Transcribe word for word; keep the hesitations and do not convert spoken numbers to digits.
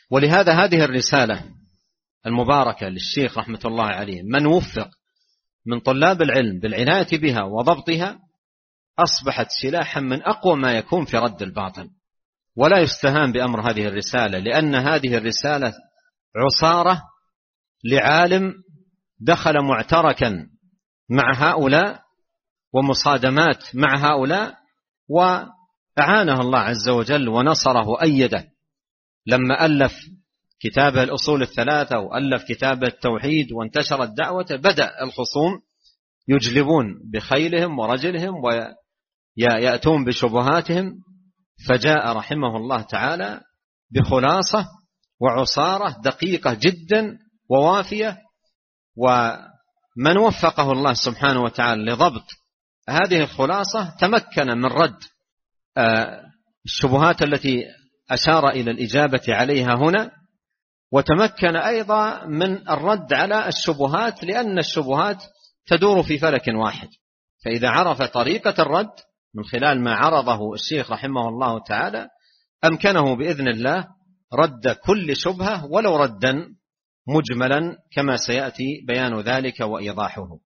ولهذا هذه الرسالة المباركة للشيخ رحمة الله عليه من وفق من طلاب العلم بالعناية بها وضبطها أصبحت سلاحا من أقوى ما يكون في رد الباطل، ولا يستهان بأمر هذه الرسالة، لأن هذه الرسالة عصارة لعالم دخل معتركا مع هؤلاء ومصادمات مع هؤلاء، وأعانه الله عز وجل ونصره وأيده لما ألف كتابه الأصول الثلاثة وألف كتابه التوحيد وانتشرت دعوته. بدأ الخصوم يجلبون بخيلهم ورجلهم ويأتون بشبهاتهم، فجاء رحمه الله تعالى بخلاصة وعصارة دقيقة جدا ووافية، ومن وفقه الله سبحانه وتعالى لضبط هذه الخلاصة تمكن من رد الشبهات التي أشار إلى الإجابة عليها هنا، وتمكن أيضا من الرد على الشبهات، لأن الشبهات تدور في فلك واحد. فإذا عرف طريقة الرد من خلال ما عرضه الشيخ رحمه الله تعالى أمكنه بإذن الله رد كل شبهة ولو ردا مجملا كما سيأتي بيان ذلك وإيضاحه.